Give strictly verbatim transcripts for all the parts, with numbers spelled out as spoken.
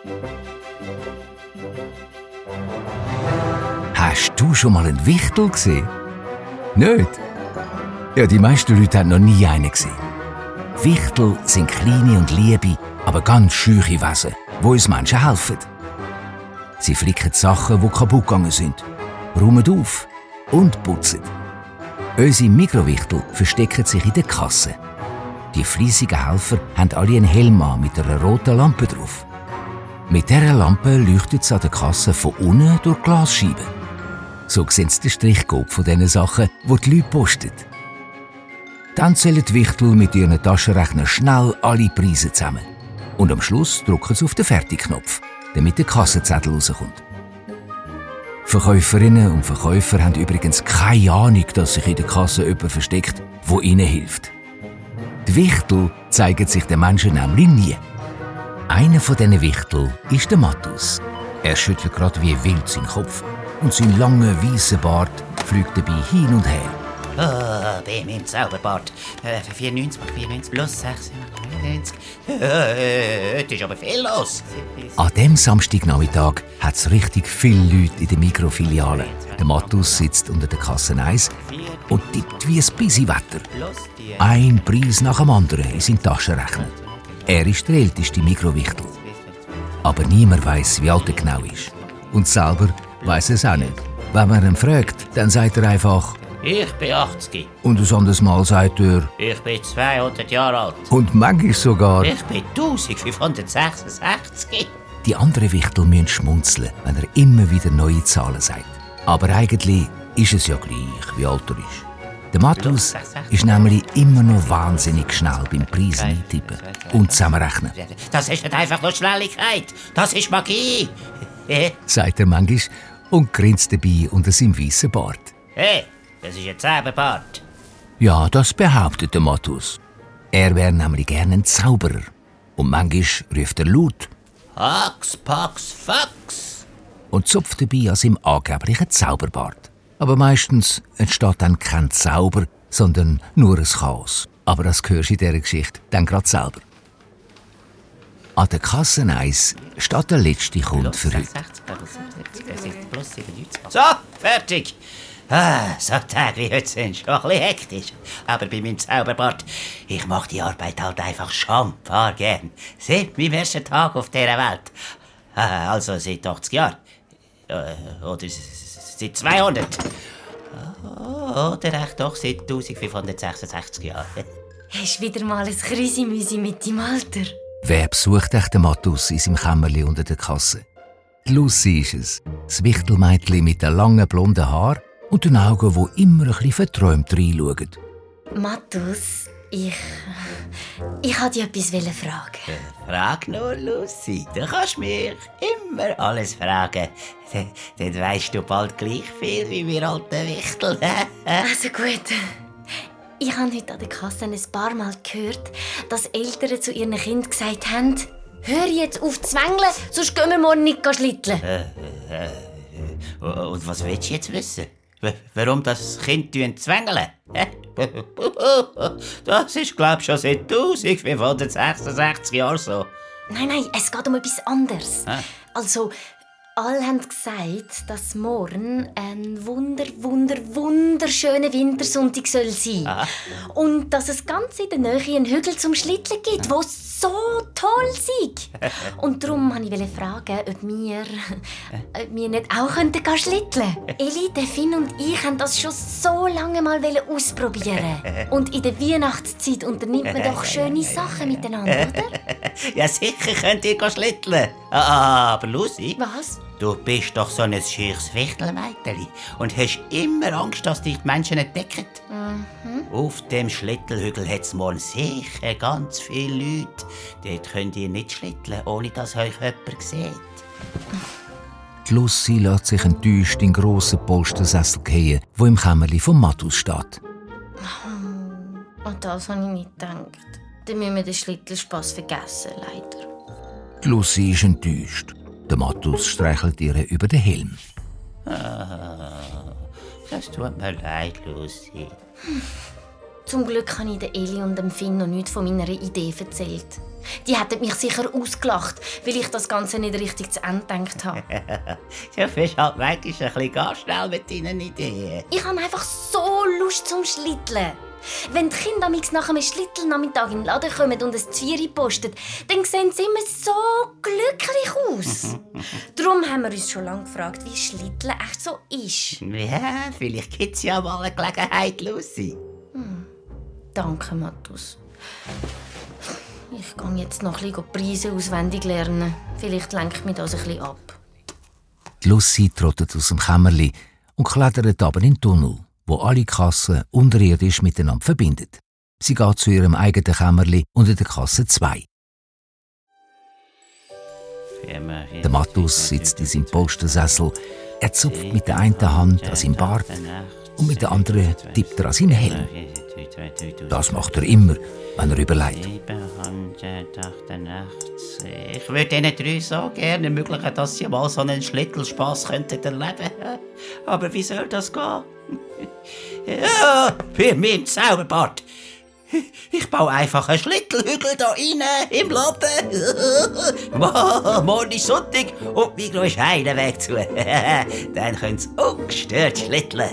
Hast du schon mal einen Wichtel gesehen? Nicht? Ja, die meisten Leute haben noch nie einen gesehen. Wichtel sind kleine und liebe, aber ganz scheue Wesen, die uns Menschen helfen. Sie flicken Sachen, die kaputt gegangen sind, räumen auf und putzen. Unsere Mikrowichtel verstecken sich in der Kasse. Die fleissigen Helfer haben alle einen Helm an mit einer roten Lampe drauf. Mit dieser Lampe leuchtet es an der Kasse von unten durch Glasscheiben. So sehen sie den Strichcode von den Sachen, die die Leute posten. Dann zählen die Wichtel mit ihren Taschenrechner schnell alle Preise zusammen. Und am Schluss drücken sie auf den Fertigknopf, damit der Kassenzettel rauskommt. Verkäuferinnen und Verkäufer haben übrigens keine Ahnung, dass sich in der Kasse jemand versteckt, der ihnen hilft. Die Wichtel zeigen sich den Menschen nämlich nie. Einer von diesen Wichtel ist der Mattus. Er schüttelt gerade wie wild seinen Kopf und sein langer, weisser Bart fliegt dabei hin und her. Oh, bei meinem Zauberbart. Äh, vierundneunzig mal vierundneunzig plus sechs, neunzig. Äh, heute ist aber viel los. An diesem Samstagnachmittag hat es richtig viele Leute in der Mikrofiliale. Der Mattus sitzt unter der Kasse eins und tippt wie ein busy Wetter. Ein Preis nach dem anderen in seinen Taschenrechner. Er ist der älteste Mikrowichtel. Aber niemand weiss, wie alt er genau ist. Und selber weiss er es auch nicht. Wenn man ihn fragt, dann sagt er einfach: Ich bin achtzig. Und ein anderes Mal sagt er: Ich bin zweihundert Jahre alt. Und manchmal sogar: Ich bin eintausendfünfhundertsechsundsechzig. Die anderen Wichtel müssen schmunzeln, wenn er immer wieder neue Zahlen sagt. Aber eigentlich ist es ja gleich, wie alt er ist. Der Mattus ist nämlich immer noch wahnsinnig schnell beim Preisen eintippen und zusammenrechnen. Das ist nicht einfach nur Schnelligkeit, das ist Magie. Sagt er manchmal und grinst dabei unter seinem weißen Bart. Hey, das ist ein Zauberbart. Ja, das behauptet der Mattus. Er wäre nämlich gerne ein Zauberer. Und manchmal ruft er laut: Hax, Pax, Fax. Und zupft dabei an seinem angeblichen Zauberbart. Aber meistens entsteht dann kein Zauber, sondern nur ein Chaos. Aber das hörst du in dieser Geschichte dann gerade selber. An der Kasse eins steht der letzte Kunde für heute. So, fertig. Ah, so Tage wie heute sind schon ein bisschen hektisch. Aber bei meinem Zauberbart, ich mache die Arbeit halt einfach schon paar gern. Seit meinem ersten Tag auf dieser Welt. Ah, also seit achtzig Jahren. Äh, oder seit zweihundert. Oder echt doch seit eintausendfünfhundertsechsundsechzig Jahren. Hast wieder mal ein Krüsimüsi mit deinem Alter? Wer besucht echt den Mattus in seinem Kämmerli unter der Kasse? Die Lucy ist es, das Wichtelmädchen mit den langen blonden Haaren und den Augen, die immer ein bisschen verträumt reinschauen. Mattus, ich... Ich wollte dich etwas fragen. Frag nur, Lucy. Du kannst mich immer alles fragen. Dann, dann weisst du bald gleich viel wie wir alten Wichtel. Also gut. Ich habe heute an der Kasse ein paar Mal gehört, dass Eltern zu ihren Kindern gesagt haben: Hör jetzt auf zu zwängeln, sonst gehen wir morgen nicht schlitteln. Äh, äh, äh, und was willst du jetzt wissen? Warum das Kind zwängeln? Das ist, glaube ich, schon seit eintausendfünfhundertsechsundsechzig Jahren so. Nein, nein, es geht um etwas anderes. Ah. Also, alle haben gesagt, dass morgen ein wunder, wunder, wunderschöner Wintersonntag soll sein. Aha. Und dass es ganz in der Nähe einen Hügel zum Schlitteln gibt, wo so toll ist. Und darum wollte ich fragen, ob wir, ob wir nicht auch schlitteln könnten. Eli, der Finn und ich haben das schon so lange mal ausprobieren. Und in der Weihnachtszeit unternimmt man doch schöne Sachen miteinander, oder? Ja, sicher könnt ihr schlitteln. Ah, aber Lucy... Was? Du bist doch so ein scheuches Wichtelmädchen und hast immer Angst, dass dich die Menschen entdecken. Mhm. Auf dem Schlittelhügel hat es morgen sicher ganz viele Leute. Dort könnt ihr nicht schlitteln, ohne dass euch jemand sieht. Die Lucy lässt sich enttäuscht in den grossen Polstersessel fallen, der im Kämmerli von Mattus steht. Oh, an das habe ich nicht gedacht. Dann müssen wir den Schlittelspass vergessen, leider. Die Lucy ist enttäuscht. Der Mattus streichelt ihr über den Helm. Ah, das tut mir leid, Lucy. Zum Glück habe ich den Eli und dem Finn noch nichts von meiner Idee erzählt. Die hätten mich sicher ausgelacht, weil ich das Ganze nicht richtig zu Ende gedacht habe. Du bist halt manchmal ein bisschen ganz schnell mit deinen Ideen. Ich habe einfach so Lust zum Schlitteln. Wenn die Kinder nach einem Schlittelnachmittag in den Laden kommen und ein Zvieri posten, dann sehen sie immer so glücklich aus. Darum haben wir uns schon lange gefragt, wie Schlitteln echt so ist. Ja, vielleicht gibt es ja mal eine Gelegenheit, Lucy. Hm. Danke, Matthäus. Ich gehe jetzt noch ein bisschen Preise auswendig lernen. Vielleicht lenkt mich das ein bisschen ab. Die Lucy trottet aus dem Kämmerli und klettert aber in den Tunnel, wo alle Kassen unterirdisch miteinander verbindet. Sie geht zu ihrem eigenen Kämmerli unter der Kasse zwei. Der Matthäus sitzt in seinem Polstersessel. Er zupft mit der einen Hand an seinem Bart und mit der anderen tippt er an seinen Helm. Das macht er immer, wenn er überlegt. Ich würde diesen drei so gerne ermöglichen, dass sie mal so einen Schlittelspass könnten erleben. Aber wie soll das gehen? Ja, bei meinem Zauberbart. Ich baue einfach einen Schlittelhügel hier rein, im Laden. Morgen ist Sonntag und Migro ist einen Weg zu. Dann können sie ungestört schlitteln.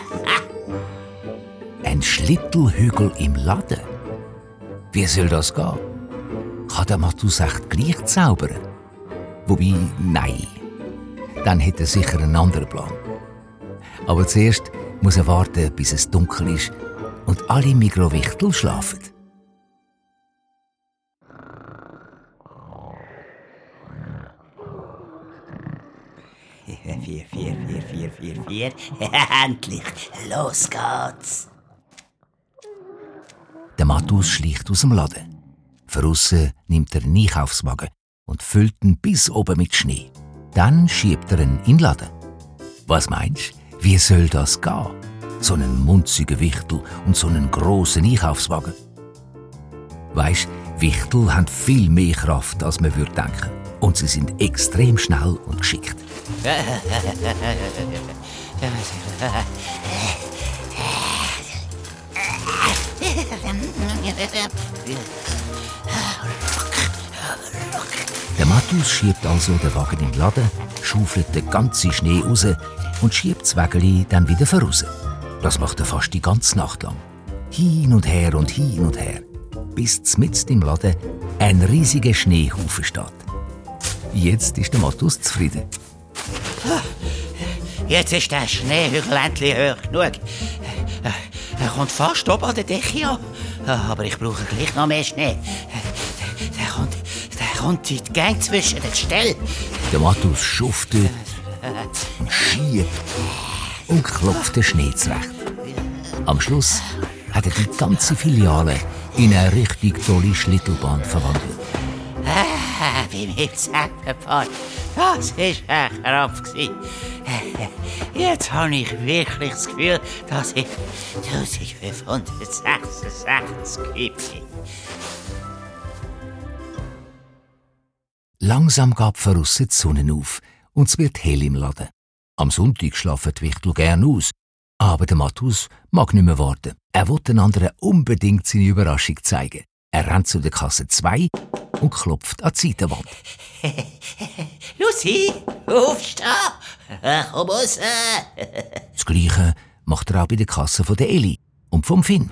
Ein Schlittelhügel im Laden? Wie soll das gehen? Kann der Matthäus echt gleich zaubern? Wobei, nein. Dann hätte er sicher einen anderen Plan. Aber zuerst muss er warten, bis es dunkel ist und alle Migros-Wichtel schlafen. Vier, vier, vier, vier, vier, vier. Endlich, los geht's. Der Matthäus schleicht aus dem Laden. Draussen nimmt er einen Einkaufswagen und füllt ihn bis oben mit Schnee. Dann schiebt er ihn in den Laden. Was meinst du, wie soll das gehen? So einen munzigen Wichtel und so einen grossen Einkaufswagen. Weisst, Wichtel haben viel mehr Kraft, als man würde denken. Und sie sind extrem schnell und geschickt. Der Matthäus schiebt also den Wagen in den Laden, schaufelt den ganzen Schnee raus und schiebt das Wägeli dann wieder voraus. Das macht er fast die ganze Nacht lang. Hin und her und hin und her, bis mitten im Laden ein riesiger Schneehaufen steht. Jetzt ist der Matthäus zufrieden. Jetzt ist der Schneehügel endlich hoch genug. Er kommt fast oben an der Decke an. Aber ich brauche gleich noch mehr Schnee. Der kommt, der kommt in die Gänge zwischen den Ställen. Der Matthäus schuftet und schiebt und klopft den Schnee zurecht. Am Schluss hat er die ganze Filiale in eine richtig tolle Schlittelbahn verwandelt. Ah, bei meinem Zauberbart. Das war ein Krampf. Jetzt habe ich wirklich das Gefühl, dass ich eintausendfünfhundertsechsundsechzig bin. Langsam geht draussen die Sonne auf und es wird hell im Laden. Am Sonntag schlafen die Wichtel gern aus. Aber der Matthäus mag nicht mehr warten. Er will den anderen unbedingt seine Überraschung zeigen. Er rennt zu der Kasse zwei und klopft an die Seitenwand. Lucy, aufstehen! Komm raus! Das Gleiche macht er auch bei der Kasse von der Eli und vom Finn.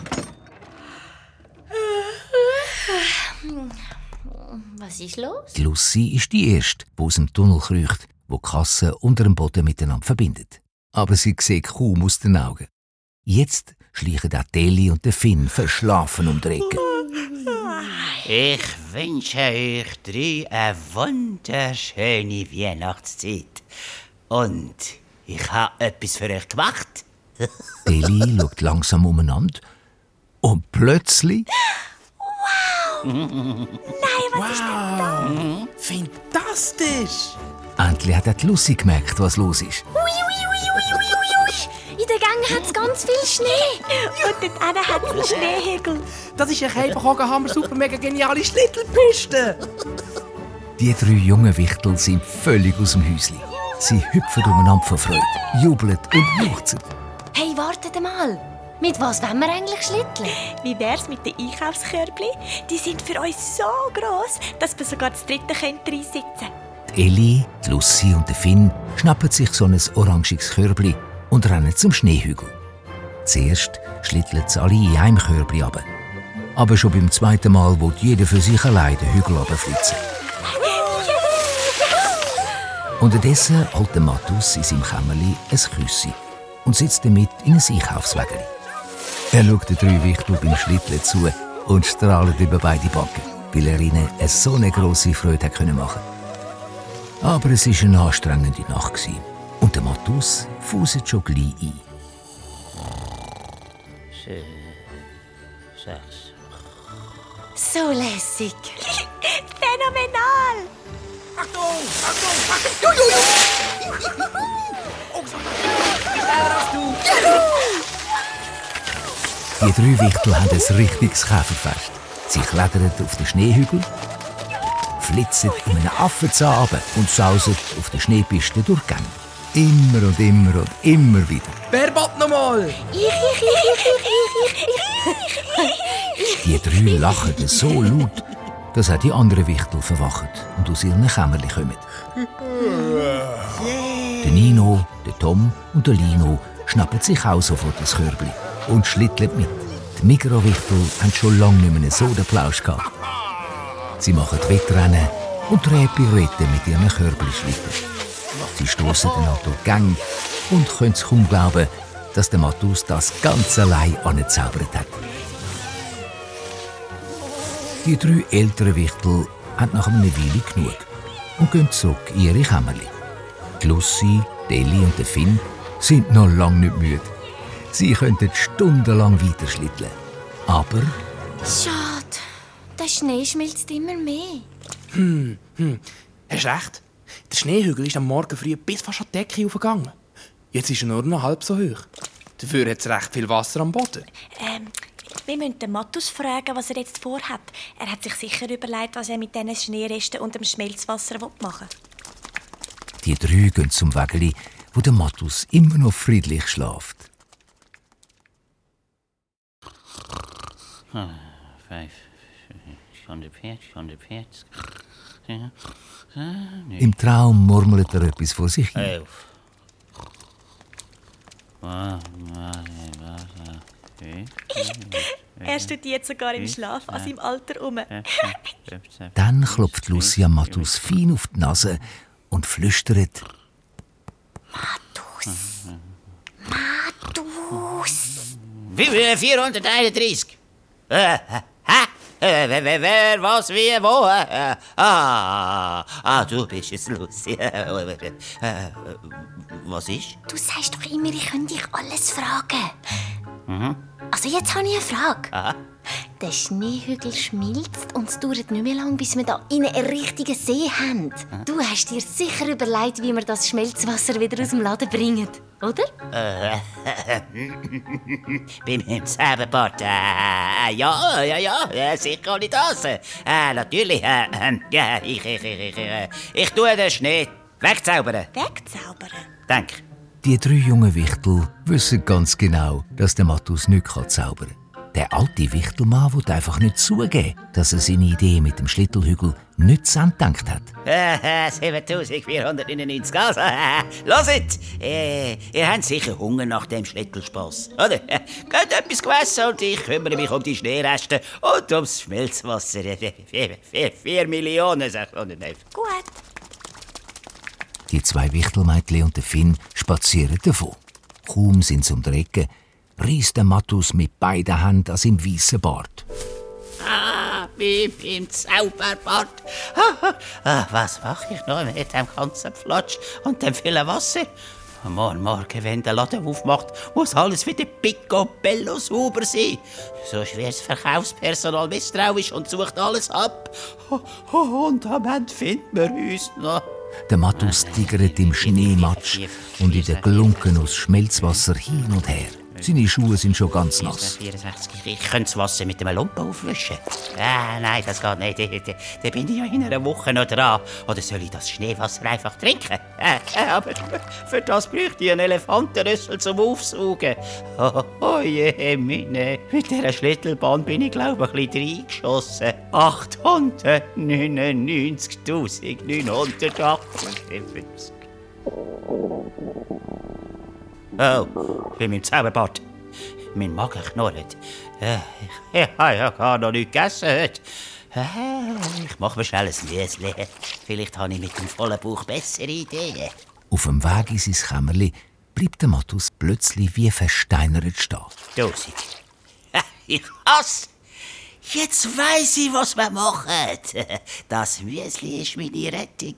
Was ist los? Die Lucy ist die Erste, die aus dem Tunnel kriecht, wo die Kasse unter dem Boden miteinander verbindet. Aber sie sieht kaum aus den Augen. Jetzt schleichen auch die Eli und der Finn verschlafen um die Ecke. Ich wünsche euch drei eine wunderschöne Weihnachtszeit. Und ich habe etwas für euch gemacht. Die Eli schaut langsam umeinander und plötzlich... Wow! Nein, was wow. ist denn da? Mhm. Fantastisch! Endlich hat auch die Lucy gemerkt, was los ist. Ui, ui, ui, ui, ui, ui. In den Gängen hat es ganz viel Schnee. Und dort hinten hat es einen Schneehügel. Das ist eine Käferhagenhammer super mega geniale Schlittelpiste. Die drei jungen Wichtel sind völlig aus dem Häuschen. Sie hüpfen umeinander vor Freude, jubeln und juchzen. Hey, wartet mal. Mit was wollen wir eigentlich schlitteln? Wie wär's mit den Einkaufskörbli? Die sind für uns so gross, dass wir sogar das dritte reinsitzen können. Die Elli, die Lucy und der Finn schnappen sich so ein orangiges Körbli und rennen zum Schneehügel. Zuerst schlitteln sie alle in einem Körbli runter. Aber schon beim zweiten Mal will jeder für sich allein den Hügel runterflitzen. Unterdessen holt der Mattus in seinem Kämmerli ein Küssi und sitzt damit in ein Einkaufswägeli. Er schaut den drei Wichtel beim Schlitteln zu und strahlt über beide Backen, weil er ihnen eine so eine grosse Freude machen konnte. Aber es war eine anstrengende Nacht und der Mattus fußt schon gleich ein. Sechs. So lässig. Phänomenal! Achtung! Achtung! Achtung! Juhu! Oh, so. Schneller als du! Die drei Wichtel haben ein richtiges Käferfest. Sie klettern auf den Schneehügel, flitzen um einen Affenzahn runter und sausen auf der Schneepiste durch die Gänge. Immer und immer und immer wieder. Wer bat noch mal? Ich, ich, ich, ich, ich, ich, ich. Die drei lachen so laut, dass auch die anderen Wichtel verwachen und aus ihren Kämmerchen kommen. Der Nino, der Tom und der Lino schnappen sich auch sofort das Körbli und schlitteln mit. Die Mikrowichtel haben schon lange nicht mehr einen Sodaplausch gehabt. Sie machen Wettrennen und drehen Pirouetten mit ihren Körbli-Schlitten. Sie stoßen dann auch durch die Gänge und können es kaum glauben, dass der Mattus das ganz allein angezaubert hat. Die drei älteren Wichtel haben nach einer Weile genug und gehen zurück in ihre Kämmerchen. Die Lucy, die Elli und der Finn sind noch lange nicht müde. Sie könnten stundenlang weiter schlitteln. Aber... Schade, der Schnee schmilzt immer mehr. Hm, hm. Hast recht. Der Schneehügel ist am Morgen früh bis fast an die Decke aufgegangen. Jetzt ist er nur noch halb so hoch. Dafür hat es recht viel Wasser am Boden. Ähm, wir müssen den Mattus fragen, was er jetzt vorhat. Er hat sich sicher überlegt, was er mit diesen Schneeresten und dem Schmelzwasser machen will. Die drei gehen zum Wägeli, wo der Mattus immer noch friedlich schläft. Vijf, hundertvierzig, hundertvierzig. Im Traum murmelt er etwas vor sich hin. Elf. Er studiert sogar im Schlaf an seinem Alter um. Dann klopft Lucia Mattus fein auf die Nase und flüstert: Mattus. Mattus. vierhunderteinunddreißig. Äh, hä? Äh, wer, wer, wer, was, wie, wo? Äh, ah, ah, du bist es, Lucy. Äh, äh, was ist? Du sagst doch immer, ich könnte dich alles fragen. Mhm. Also jetzt habe ich eine Frage. Aha. Der Schneehügel schmilzt und es dauert nicht mehr lang, bis wir da in einen richtigen See haben. Du hast dir sicher überlegt, wie wir das Schmelzwasser wieder aus dem Laden bringen, oder? Äh, bei meinem Zauberbart. Äh, ja, ja, ja, äh, sicher kann ich das. Äh, natürlich. Äh, äh, ja, ich, ich, ich, ich, äh, ich tue den Schnee wegzaubern. Wegzaubern? Danke. Die drei jungen Wichtel wissen ganz genau, dass der Mattus nicht zaubern kann. Der alte Wichtelmann will einfach nicht zugeben, dass er seine Idee mit dem Schlittelhügel nicht zu Ende gedacht hat. Äh, siebentausendvierhundertneunundneunzig. Also, äh, hört! Äh, ihr habt sicher Hunger nach dem Schlittelspass, oder? Äh, geht etwas gegessen und ich kümmere mich um die Schneereste und ums Schmelzwasser. Vier, vier, vier Millionen, sechshundertelf. Gut. Die zwei Wichtelmädchen und der Finn spazieren davon. Kaum sind sie um die Ecke, reisst der Mattus mit beiden Händen an seinem weißen Bart. Ah, wie beim Zauberbart. Ah, ah, was mache ich noch mit dem ganzen Flatsch und dem vielen Wasser? Morgen, morgen, wenn der Laden aufmacht, muss alles wieder picobello sauber sein. So schwer das Verkaufspersonal misstrauisch und sucht alles ab. Und am Ende finden wir uns noch. Der Mattus tigert im Schneematsch und in den Glunken aus Schmelzwasser hin und her. Seine Schuhe sind schon ganz nass. vierundsechzig. Ich könnte das Wasser mit einem Lumpen aufwischen. Ah, nein, das geht nicht. Da, da, da bin ich ja in einer Woche noch dran. Oder soll ich das Schneewasser einfach trinken? Äh, aber für das bräuchte ich einen Elefantenrüssel zum Aufsaugen. Oh, oh je, meine. Mit dieser Schlittelbahn bin ich, glaube ich, ein bisschen reingeschossen. achthundertneunundneunzigtausendneunhundertachtundfünfzig. Oh, bei meinem Zauberbart. Mein Magen knurrt. Äh, ich ich habe ja gar noch nichts gegessen heute. Äh, ich mache mir schnell ein Müsli. Vielleicht habe ich mit dem vollen Bauch bessere Ideen. Auf dem Weg in sein Kämmerli bleibt der Mattus plötzlich wie versteinert stehen. Tausend. Ich hasse. Jetzt weiss ich, was wir machen. Das Müsli ist meine Rettung.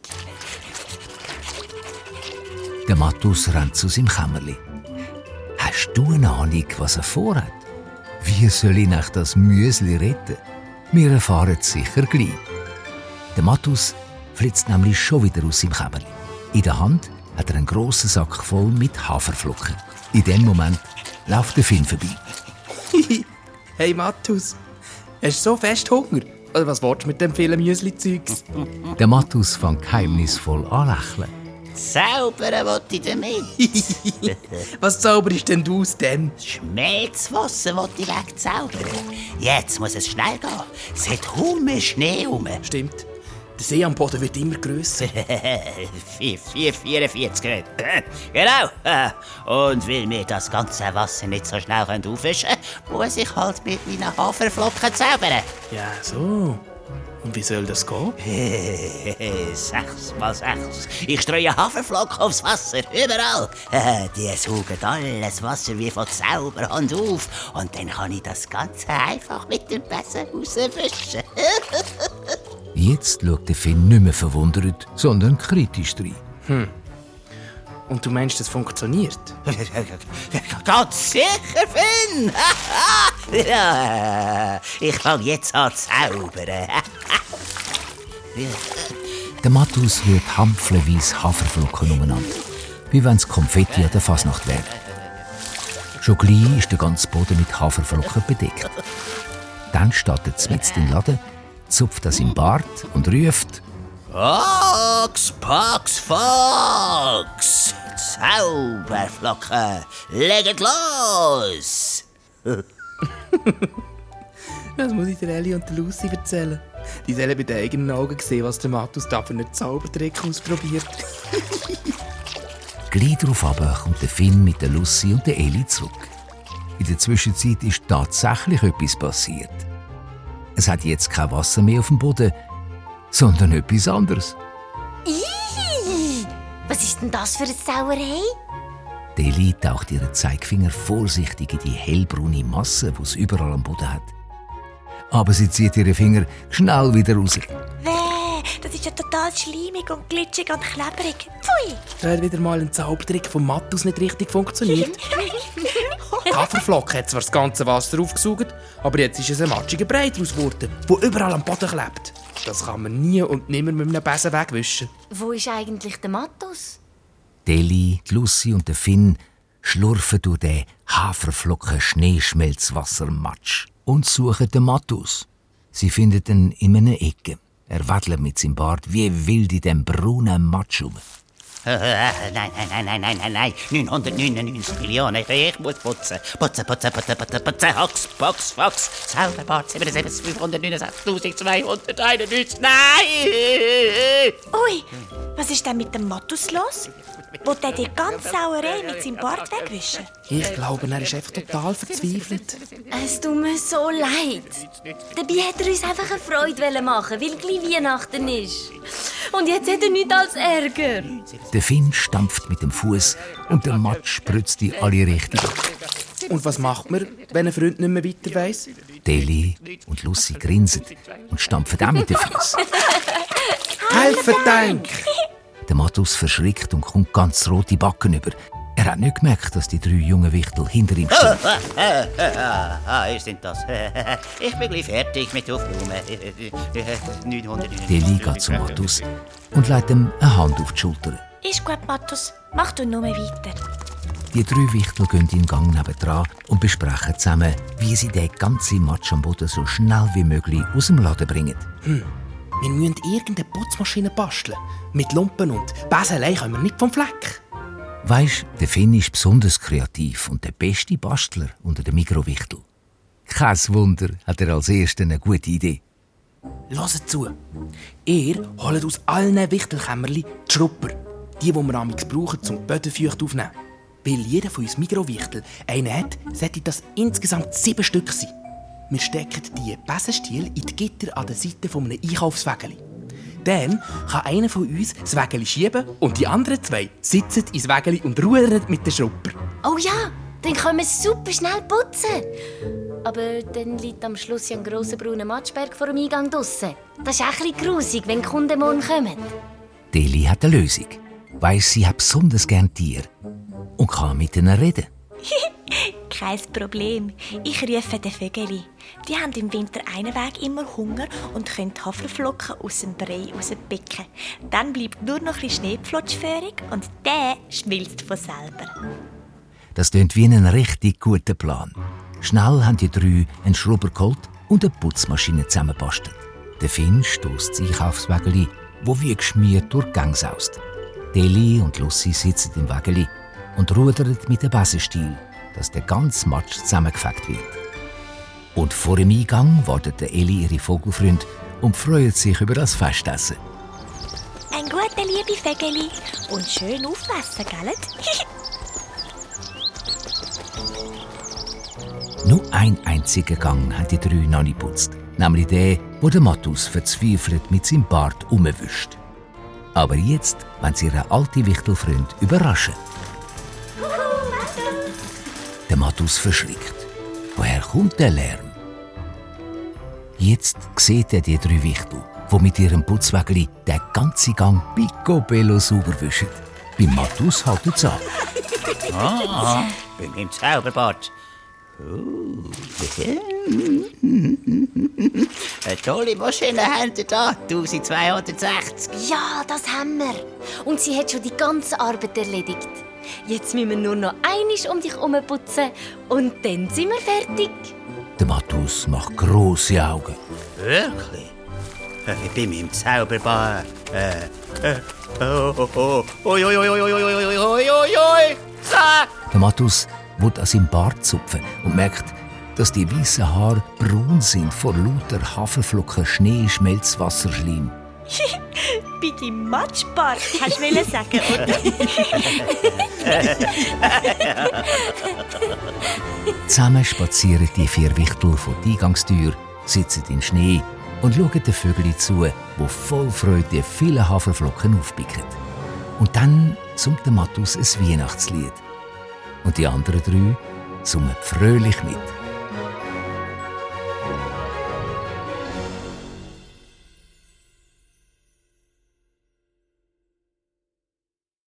Der Mattus rennt zu seinem Kämmerli. Hast du eine Ahnung, was er vorhat? Wie soll ich nach das Müsli retten? Wir erfahren es sicher gleich. Der Mattus flitzt nämlich schon wieder aus seinem Kämmerli. In der Hand hat er einen grossen Sack voll mit Haferflocken. In dem Moment läuft der Finn vorbei. Hey Mattus, hast du so fest Hunger? Oder was willst du mit dem vielen Müsli-Zeugs? Der Mattus fängt geheimnisvoll an lächeln. Zaubern wollte ich damit. Was zauberst denn du aus dem? Das Schmelzwasser wollte ich wegzaubern. Jetzt muss es schnell gehen. Es hat Humme Schnee rum. Stimmt. Der See am Boden wird immer grösser. vier, vier, vierundvierzig Grad. Genau. Und weil wir das ganze Wasser nicht so schnell aufwischen können, muss ich halt mit meinen Haferflocken zaubern. Ja, so. Und wie soll das gehen? Sechs mal sechs. Ich streue Haferflocken aufs Wasser, überall. Die saugen alles Wasser wie von Zauberhand auf. Und dann kann ich das Ganze einfach mit dem Besen rauswischen. Jetzt schaut der Finn nicht mehr verwundert, sondern kritisch rein. Hm. Und du meinst, das funktioniert? Ganz sicher, Finn! Ja, ich fange jetzt an zu zaubern. Der Mattus rührt hampflenweise Haferflocken umeinander, wie wenn es Konfetti an der Fasnacht wäre. Schon gleich ist der ganze Boden mit Haferflocken bedeckt. Dann steht er mitten im Laden, zupft an seinem Bart und ruft: Fox, Pox, Fox! Zauberflocken, legt los! Das muss ich der Elli und der Lucy erzählen. Die sollen mit den eigenen Augen sehen, was der Mattus da für einen Zaubertrick ausprobiert. Gleich darauf aber kommt der Finn mit der Lucy und der Elli zurück. In der Zwischenzeit ist tatsächlich etwas passiert. Es hat jetzt kein Wasser mehr auf dem Boden, sondern etwas anderes. Ih, was ist denn das für eine Sauerei? Die Elli taucht ihren Zeigefinger vorsichtig in die hellbraune Masse, die es überall am Boden hat. Aber sie zieht ihren Finger schnell wieder raus. Weh, das ist ja total schleimig und glitschig und klebrig. Pfui! Da hat wieder mal ein Zaubertrick von Mattus nicht richtig funktioniert. Die Haferflocke hat zwar das ganze Wasser aufgesaugt, aber jetzt ist es ein matschiger Brei daraus geworden, der überall am Boden klebt. Das kann man nie und nimmer mit einem Besen wegwischen. Wo ist eigentlich der Mattus? Die Elli, die Lucy und der Finn schlurfen durch den Haferflocken-Schneeschmelzwassermatsch und suchen den Mattus. Sie finden ihn in einer Ecke. Er wedelt mit seinem Bart wie wild in dem braunen Matsch rum. Nein, nein, nein, nein, nein, nein, nein. neunhundertneunundneunzig Millionen. Ich muss putzen. Putzen, putzen, putzen, putzen, putzen. Hox, Box, Fox. Zauberbart siebenundsiebzig, fünfhundertneunundsechzig, zweihunderteinundneunzig. Nein! Ui, was ist denn mit dem Mattus los? Wollt er die ganze Sauerei mit seinem Bart wegwischen? Ich glaube, er ist einfach total verzweifelt. Es tut mir so leid. Dabei hat er uns einfach eine Freude machen, weil gleich Weihnachten ist. Und jetzt hat er nichts als Ärger. Der Finn stampft mit dem Fuß und der Matsch spritzt in alle Richtungen. Und was macht man, wenn ein Freund nicht mehr weiter weiss? Deli und Lucy grinsen und stampfen auch mit den Füßen. Helfen, denk! Der Mattus verschrickt und kommt ganz rote Backen über. Er hat nicht gemerkt, dass die drei jungen Wichtel hinter ihm stehen. Ah, ihr sind das. Ich bin gleich fertig mit Aufräumen. neunhundertneunundneunzig. Deli geht zu Mattus und legt ihm eine Hand auf die Schulter. Ist gut, Mattus. Mach du nur weiter. Die drei Wichtel gehen in den Gang nebendran und besprechen zusammen, wie sie den ganzen Matsch am Boden so schnell wie möglich aus dem Laden bringen. Hm. Wir müssen irgendeine Putzmaschine basteln. Mit Lumpen und Beselei können wir nicht vom Fleck. Weisst, der Finn ist besonders kreativ und der beste Bastler unter den Mikrowichtel. Kein Wunder, hat er als Erster eine gute Idee. Hört zu. Ihr holt aus allen Wichtelkämmerchen die Schrupper. Die, die wir amigs brauchen, um die Böden feucht aufzunehmen. Weil jeder von uns Mikrowichtel einen hat, sollte das insgesamt sieben Stück sein. Wir stecken die Besenstiele in die Gitter an der Seite eines Einkaufswägeli. Dann kann einer von uns das Wägeli schieben und die anderen zwei sitzen ins Wägeli und rudern mit den Schrupper. Oh ja, dann können wir super schnell putzen. Aber dann liegt am Schluss ja ein grosser brauner Matschberg vor dem Eingang draussen. Das ist auch ein bisschen grusig, wenn die Kunden morgen kommen. Deli hat eine Lösung. Weiss, sie hat besonders gern Tiere und kann mit ihnen reden. Kein Problem. Ich rufe den Vögeli. Die haben im Winter einen Weg immer Hunger und können die Haferflocken aus dem Brei rauspicken. Dann bleibt nur noch ein bisschen Schneepflotsch übrig und der schmilzt von selber. Das klingt wie ein richtig guter Plan. Schnell haben die drei einen Schrubber geholt und eine Putzmaschine zusammengebastelt. Der Finn stösst das Einkaufswägeli, wo wie geschmiert durch die Gänge saust. Deli und Lucy sitzen im Wägeli und rudern mit dem Besenstiel, dass der ganze Matsch zusammengefegt wird. Und vor dem Eingang wartet Eli ihre Vogelfreund und freut sich über das Festessen. Ein guter liebe Vögeli und schön aufessen, gell? Nur einen einzigen Gang haben die drei noch nicht geputzt, nämlich den, wo der Mattus verzweifelt mit seinem Bart umwischt. Aber jetzt wollen sie ihren alten Wichtelfreund überraschen. Der Mattus verschrickt. Woher kommt der Lärm? Jetzt sieht er die drei Wichtel, die mit ihrem Putzwägeli den ganzen Gang picobello sauber wischen. Beim Mattus hält es an. Ah, bei meinem Zauberbart. Uh. Eine tolle Maschine haben Sie da, eintausendzweihundertsechzig. Ja, das haben wir. Und sie hat schon die ganze Arbeit erledigt. Jetzt müssen wir nur noch einmal um dich herum putzen und dann sind wir fertig. Der Mattus macht grosse Augen. Wirklich? Ich bin mit dem Zauberbart. Äh, äh, oh, oh, oh. Oi, oi, oi, oi, oi, oi, oi, oi, oi, oi. Der Mattus will an seinem Bart zupfen und merkt, dass die weißen Haare braun sind vor lauter Haferflocken Schnee, Schmelzwasserschleim. Bei deinem Matschbart, hast du sagen, oder? Zusammen spazieren die vier Wichtel vor die Eingangstür, sitzen in Schnee und schauen den Vögeln zu, die voll Freude viele Haferflocken aufpicken. Und dann summt der Mattus ein Weihnachtslied. Und die anderen drei summen fröhlich mit.